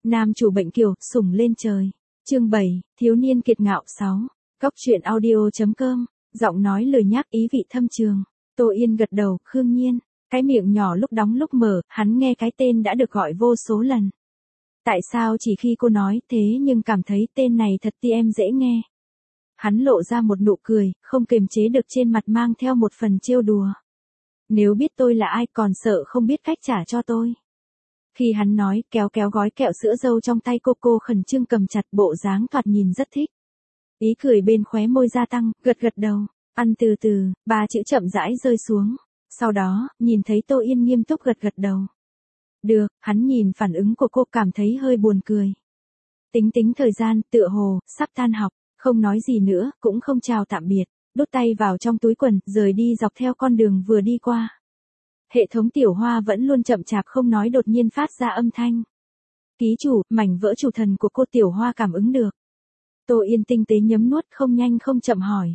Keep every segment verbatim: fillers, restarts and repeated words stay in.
Nam chủ bệnh kiều, sủng lên trời. Chương bảy, thiếu niên kiệt ngạo sáu. Cóc truyện audio chấm com, giọng nói lười nhác ý vị thâm trường. Tô Yên gật đầu, Khương Nhiên. Cái miệng nhỏ lúc đóng lúc mở, hắn nghe cái tên đã được gọi vô số lần. Tại sao chỉ khi cô nói thế nhưng cảm thấy tên này thật ti em dễ nghe. Hắn lộ ra một nụ cười, không kiềm chế được trên mặt mang theo một phần trêu đùa. Nếu biết tôi là ai còn sợ không biết cách trả cho tôi. Khi hắn nói, kéo kéo gói kẹo sữa dâu trong tay cô cô khẩn trương cầm chặt, bộ dáng thoạt nhìn rất thích. Ý cười bên khóe môi gia tăng, gật gật đầu, ăn từ từ, ba chữ chậm rãi rơi xuống. Sau đó, nhìn thấy Tô Yên nghiêm túc gật gật đầu. Được, hắn nhìn phản ứng của cô cảm thấy hơi buồn cười. Tính tính thời gian, tựa hồ, sắp tan học, không nói gì nữa, cũng không chào tạm biệt, đút tay vào trong túi quần, rời đi dọc theo con đường vừa đi qua. Hệ thống tiểu hoa vẫn luôn chậm chạp không nói đột nhiên phát ra âm thanh. Ký chủ, mảnh vỡ chủ thần của cô tiểu hoa cảm ứng được. Tô Yên tinh tế nhấm nuốt không nhanh không chậm hỏi.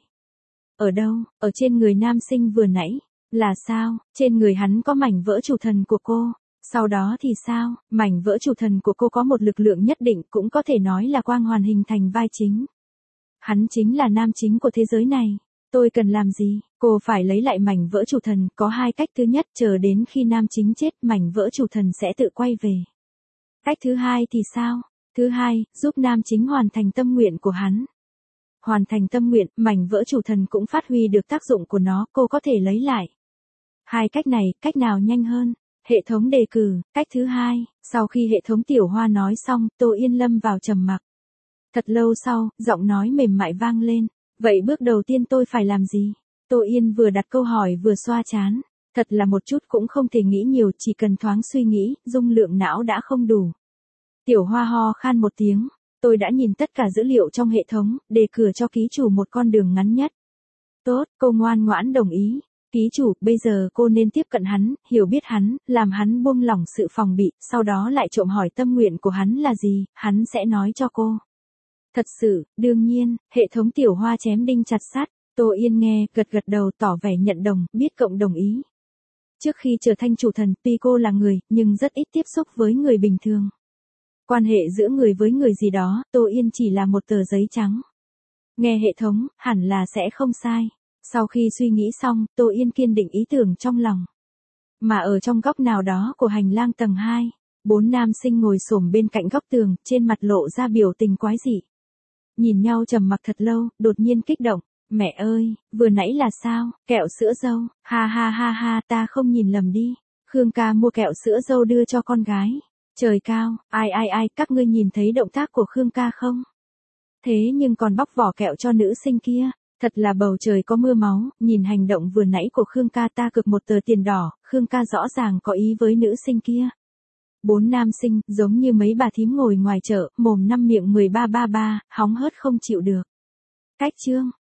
Ở đâu, ở trên người nam sinh vừa nãy, là sao, trên người hắn có mảnh vỡ chủ thần của cô. Sau đó thì sao, mảnh vỡ chủ thần của cô có một lực lượng nhất định cũng có thể nói là quang hoàn hình thành vai chính. Hắn chính là nam chính của thế giới này. Tôi cần làm gì? Cô phải lấy lại mảnh vỡ chủ thần, có hai cách. Thứ nhất, chờ đến khi nam chính chết, mảnh vỡ chủ thần sẽ tự quay về. Cách thứ hai thì sao? Thứ hai, giúp nam chính hoàn thành tâm nguyện của hắn. Hoàn thành tâm nguyện, mảnh vỡ chủ thần cũng phát huy được tác dụng của nó, cô có thể lấy lại. Hai cách này, cách nào nhanh hơn? Hệ thống đề cử, cách thứ hai. Sau khi hệ thống tiểu hoa nói xong, Tô Yên lâm vào trầm mặc. Thật lâu sau, giọng nói mềm mại vang lên. Vậy bước đầu tiên tôi phải làm gì? Tô Yên vừa đặt câu hỏi vừa xoa trán. Thật là một chút cũng không thể nghĩ nhiều, chỉ cần thoáng suy nghĩ, dung lượng não đã không đủ. Tiểu hoa ho khan một tiếng. Tôi đã nhìn tất cả dữ liệu trong hệ thống, đề cử cho ký chủ một con đường ngắn nhất. Tốt, cô ngoan ngoãn đồng ý. Ký chủ, bây giờ cô nên tiếp cận hắn, hiểu biết hắn, làm hắn buông lỏng sự phòng bị, sau đó lại trộm hỏi tâm nguyện của hắn là gì, hắn sẽ nói cho cô. Thật sự, đương nhiên, hệ thống tiểu hoa chém đinh chặt sắt. Tô Yên nghe, gật gật đầu tỏ vẻ nhận đồng, biết cộng đồng ý. Trước khi trở thành chủ thần, tuy cô là người, nhưng rất ít tiếp xúc với người bình thường. Quan hệ giữa người với người gì đó, Tô Yên chỉ là một tờ giấy trắng. Nghe hệ thống, hẳn là sẽ không sai. Sau khi suy nghĩ xong, Tô Yên kiên định ý tưởng trong lòng. Mà ở trong góc nào đó của hành lang tầng hai, bốn nam sinh ngồi xổm bên cạnh góc tường, trên mặt lộ ra biểu tình quái dị. Nhìn nhau trầm mặc thật lâu, đột nhiên kích động. Mẹ ơi, vừa nãy là sao, kẹo sữa dâu, ha ha ha ha, ta không nhìn lầm đi. Khương ca mua kẹo sữa dâu đưa cho con gái. Trời cao, ai ai ai, các ngươi nhìn thấy động tác của Khương ca không? Thế nhưng còn bóc vỏ kẹo cho nữ sinh kia. Thật là bầu trời có mưa máu, nhìn hành động vừa nãy của Khương ca ta cực một tờ tiền đỏ, Khương ca rõ ràng có ý với nữ sinh kia. Bốn nam sinh, giống như mấy bà thím ngồi ngoài chợ, mồm năm miệng mười ba ba ba, hóng hớt không chịu được. Cách chương,